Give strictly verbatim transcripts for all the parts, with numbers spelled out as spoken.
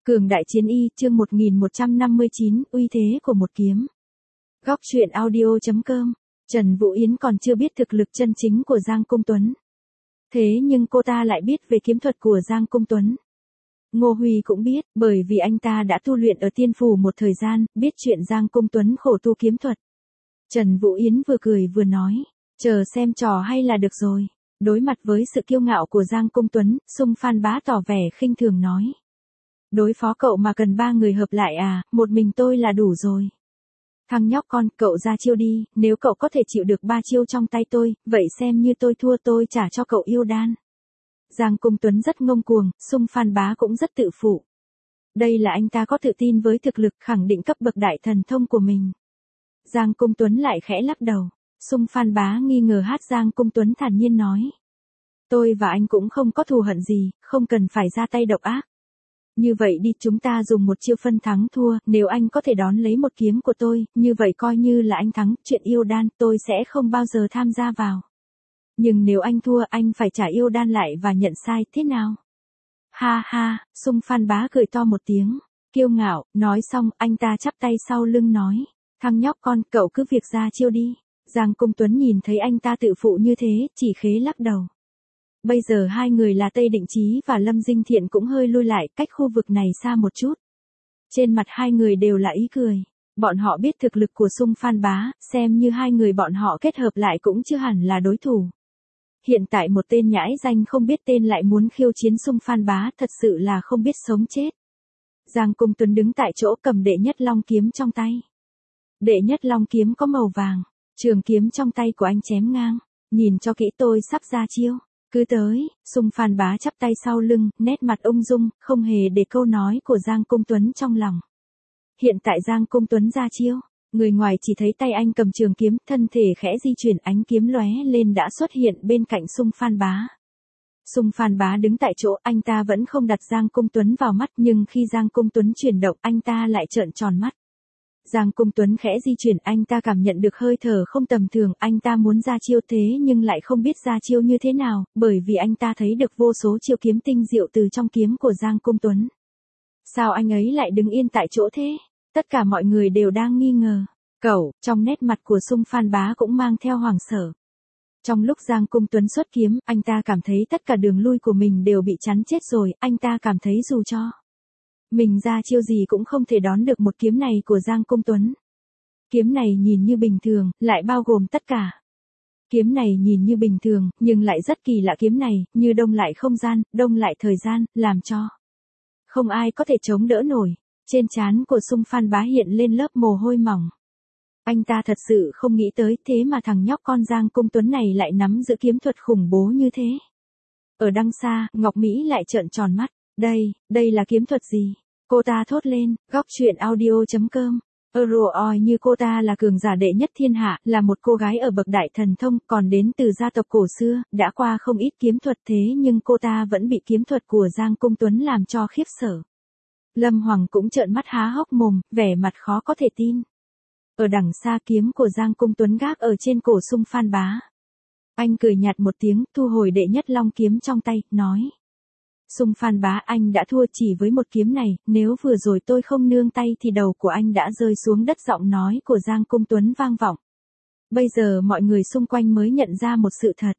Cường đại chiến y, chương một nghìn một trăm năm mươi chín, uy thế của một kiếm. Góc truyện audio.com. Trần Vũ Yến còn chưa biết thực lực chân chính của Giang Công Tuấn. Thế nhưng cô ta lại biết về kiếm thuật của Giang Công Tuấn. Ngô Huy cũng biết, bởi vì anh ta đã tu luyện ở Tiên Phủ một thời gian, biết chuyện Giang Công Tuấn khổ tu kiếm thuật. Trần Vũ Yến vừa cười vừa nói, chờ xem trò hay là được rồi. Đối mặt với sự kiêu ngạo của Giang Công Tuấn, Sung Phan Bá tỏ vẻ khinh thường nói. Đối phó cậu mà cần ba người hợp lại à, một mình tôi là đủ rồi. Thằng nhóc con, cậu ra chiêu đi, nếu cậu có thể chịu được ba chiêu trong tay tôi, vậy xem như tôi thua, tôi trả cho cậu yêu đan. Giang Công Tuấn rất ngông cuồng, Sung Phan Bá cũng rất tự phụ. Đây là anh ta có tự tin với thực lực khẳng định cấp bậc đại thần thông của mình. Giang Công Tuấn lại khẽ lắc đầu. Sung Phan Bá nghi ngờ hát Giang Công Tuấn thản nhiên nói. Tôi và anh cũng không có thù hận gì, không cần phải ra tay độc ác. Như vậy đi, chúng ta dùng một chiêu phân thắng thua, nếu anh có thể đón lấy một kiếm của tôi, như vậy coi như là anh thắng, chuyện yêu đan tôi sẽ không bao giờ tham gia vào. Nhưng nếu anh thua, anh phải trả yêu đan lại và nhận sai, thế nào? Ha ha, Sung Phan Bá cười to một tiếng, kiêu ngạo, nói xong, anh ta chắp tay sau lưng nói, thằng nhóc con, cậu cứ việc ra chiêu đi. Giang Công Tuấn nhìn thấy anh ta tự phụ như thế, chỉ khế lắc đầu. Bây giờ hai người là Tây Định Chí và Lâm Dinh Thiện cũng hơi lui lại, cách khu vực này xa một chút. Trên mặt hai người đều là ý cười. Bọn họ biết thực lực của Sung Phan Bá, xem như hai người bọn họ kết hợp lại cũng chưa hẳn là đối thủ. Hiện tại một tên nhãi danh không biết tên lại muốn khiêu chiến Sung Phan Bá, thật sự là không biết sống chết. Giang Công Tuấn đứng tại chỗ cầm đệ nhất long kiếm trong tay. Đệ nhất long kiếm có màu vàng. Trường kiếm trong tay của anh chém ngang, nhìn cho kỹ, tôi sắp ra chiêu, cứ tới. Sung Phan Bá chắp tay sau lưng, nét mặt ung dung, không hề để câu nói của Giang Công Tuấn trong lòng. Hiện tại Giang Công Tuấn ra chiêu, người ngoài chỉ thấy tay anh cầm trường kiếm, thân thể khẽ di chuyển, ánh kiếm lóe lên đã xuất hiện bên cạnh Sung Phan Bá. Sung Phan Bá đứng tại chỗ, anh ta vẫn không đặt Giang Công Tuấn vào mắt, nhưng khi Giang Công Tuấn chuyển động, anh ta lại trợn tròn mắt. Giang Công Tuấn khẽ di chuyển, anh ta cảm nhận được hơi thở không tầm thường, anh ta muốn ra chiêu thế nhưng lại không biết ra chiêu như thế nào, bởi vì anh ta thấy được vô số chiêu kiếm tinh diệu từ trong kiếm của Giang Công Tuấn. Sao anh ấy lại đứng yên tại chỗ thế? Tất cả mọi người đều đang nghi ngờ. Cậu, trong nét mặt của Sung Phan Bá cũng mang theo hoảng sợ. Trong lúc Giang Công Tuấn xuất kiếm, anh ta cảm thấy tất cả đường lui của mình đều bị chắn chết rồi, anh ta cảm thấy dù cho mình ra chiêu gì cũng không thể đón được một kiếm này của Giang Công Tuấn. Kiếm này nhìn như bình thường, lại bao gồm tất cả. Kiếm này nhìn như bình thường, nhưng lại rất kỳ lạ, kiếm này, như đông lại không gian, đông lại thời gian, làm cho không ai có thể chống đỡ nổi. Trên trán của Sung Phan Bá hiện lên lớp mồ hôi mỏng. Anh ta thật sự không nghĩ tới, thế mà thằng nhóc con Giang Công Tuấn này lại nắm giữ kiếm thuật khủng bố như thế. Ở đằng xa, Ngọc Mỹ lại trợn tròn mắt. Đây, đây là kiếm thuật gì? Cô ta thốt lên. Góc truyện audio.com. Oi như cô ta là cường giả đệ nhất thiên hạ, là một cô gái ở bậc đại thần thông, còn đến từ gia tộc cổ xưa, đã qua không ít kiếm thuật, thế nhưng cô ta vẫn bị kiếm thuật của Giang Công Tuấn làm cho khiếp sợ. Lâm Hoàng cũng trợn mắt há hốc mồm, vẻ mặt khó có thể tin. Ở đằng xa, kiếm của Giang Công Tuấn gác ở trên cổ Sung Phan Bá. Anh cười nhạt một tiếng, thu hồi đệ nhất long kiếm trong tay, nói. Sung Phan Bá, anh đã thua chỉ với một kiếm này, nếu vừa rồi tôi không nương tay thì đầu của anh đã rơi xuống đất. Giọng nói của Giang Công Tuấn vang vọng. Bây giờ mọi người xung quanh mới nhận ra một sự thật.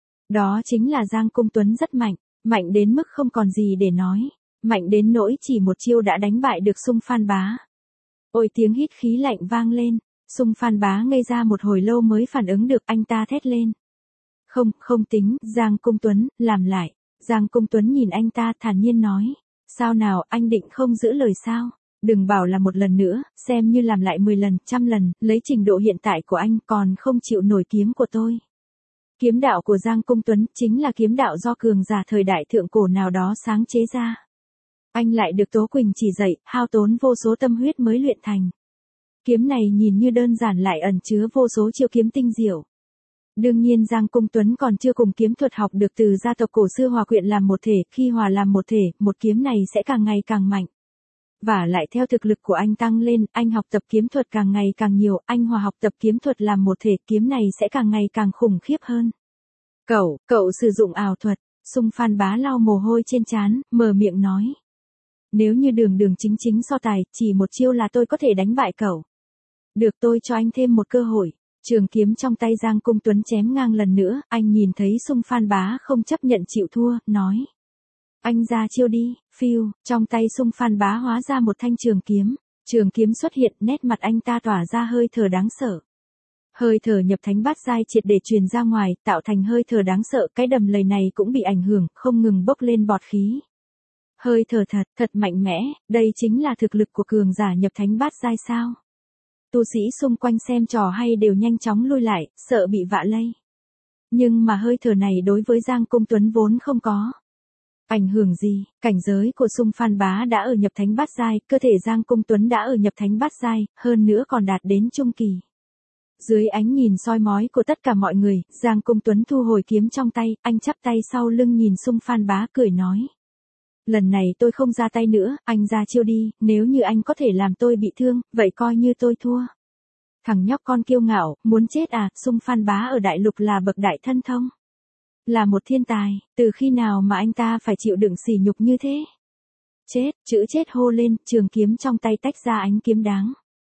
Đó chính là Giang Công Tuấn rất mạnh, mạnh đến mức không còn gì để nói, mạnh đến nỗi chỉ một chiêu đã đánh bại được Sung Phan Bá. Ôi, tiếng hít khí lạnh vang lên, Sung Phan Bá ngây ra một hồi lâu mới phản ứng được, anh ta thét lên. Không, không tính, Giang Công Tuấn, làm lại. Giang Công Tuấn nhìn anh ta thản nhiên nói. Sao nào, anh định không giữ lời sao? Đừng bảo là một lần nữa, xem như làm lại mười lần, trăm lần, lấy trình độ hiện tại của anh còn không chịu nổi kiếm của tôi. Kiếm đạo của Giang Công Tuấn chính là kiếm đạo do cường giả thời đại thượng cổ nào đó sáng chế ra. Anh lại được Tố Quỳnh chỉ dạy, hao tốn vô số tâm huyết mới luyện thành. Kiếm này nhìn như đơn giản lại ẩn chứa vô số chiêu kiếm tinh diệu. Đương nhiên Giang Công Tuấn còn chưa cùng kiếm thuật học được từ gia tộc cổ xưa hòa quyện làm một thể, khi hòa làm một thể, một kiếm này sẽ càng ngày càng mạnh. Và lại theo thực lực của anh tăng lên, anh học tập kiếm thuật càng ngày càng nhiều, anh hòa học tập kiếm thuật làm một thể, kiếm này sẽ càng ngày càng khủng khiếp hơn. Cậu, cậu sử dụng ảo thuật. Sung Phan Bá lau mồ hôi trên trán, mở miệng nói. Nếu như đường đường chính chính so tài, chỉ một chiêu là tôi có thể đánh bại cậu. Được, tôi cho anh thêm một cơ hội. Trường kiếm trong tay Giang Cung Tuấn chém ngang lần nữa, anh nhìn thấy Sung Phan Bá không chấp nhận chịu thua, nói. Anh ra chiêu đi, phiêu, trong tay Sung Phan Bá hóa ra một thanh trường kiếm. Trường kiếm xuất hiện, nét mặt anh ta tỏa ra hơi thở đáng sợ. Hơi thở nhập thánh bát giai triệt để truyền ra ngoài, tạo thành hơi thở đáng sợ, cái đầm lầy này cũng bị ảnh hưởng, không ngừng bốc lên bọt khí. Hơi thở thật, thật mạnh mẽ, đây chính là thực lực của cường giả nhập thánh bát giai sao? Tu sĩ xung quanh xem trò hay đều nhanh chóng lui lại, sợ bị vạ lây. Nhưng mà hơi thở này đối với Giang Cung Tuấn vốn không có ảnh hưởng gì, cảnh giới của Sung Phan Bá đã ở nhập thánh bát giai, cơ thể Giang Cung Tuấn đã ở nhập thánh bát giai, hơn nữa còn đạt đến trung kỳ. Dưới ánh nhìn soi mói của tất cả mọi người, Giang Cung Tuấn thu hồi kiếm trong tay, anh chắp tay sau lưng nhìn Sung Phan Bá cười nói. Lần này tôi không ra tay nữa, anh ra chiêu đi, nếu như anh có thể làm tôi bị thương, vậy coi như tôi thua. Thằng nhóc con kiêu ngạo, muốn chết à, Sung Phan Bá ở đại lục là bậc đại thân thông. Là một thiên tài, từ khi nào mà anh ta phải chịu đựng sỉ nhục như thế? Chết, chữ chết hô lên, trường kiếm trong tay tách ra ánh kiếm đáng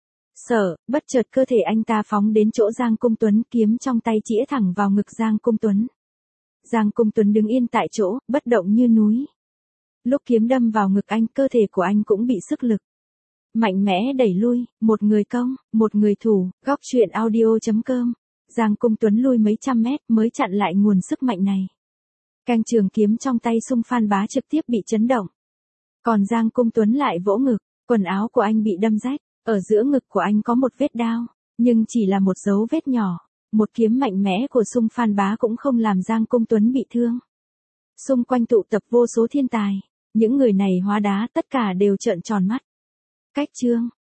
sợ, bất chợt cơ thể anh ta phóng đến chỗ Giang Cung Tuấn, kiếm trong tay chĩa thẳng vào ngực Giang Cung Tuấn. Giang Cung Tuấn đứng yên tại chỗ, bất động như núi. Lúc kiếm đâm vào ngực anh, cơ thể của anh cũng bị sức lực mạnh mẽ đẩy lui, một người công, một người thủ, góc truyện audio chấm com. Giang Cung Tuấn lui mấy trăm mét mới chặn lại nguồn sức mạnh này. Canh trường kiếm trong tay Sung Phan Bá trực tiếp bị chấn động. Còn Giang Cung Tuấn lại vỗ ngực, quần áo của anh bị đâm rách, ở giữa ngực của anh có một vết đao, nhưng chỉ là một dấu vết nhỏ. Một kiếm mạnh mẽ của Sung Phan Bá cũng không làm Giang Cung Tuấn bị thương. Xung quanh tụ tập vô số thiên tài, những người này hóa đá tất cả đều trợn tròn mắt. Cách chương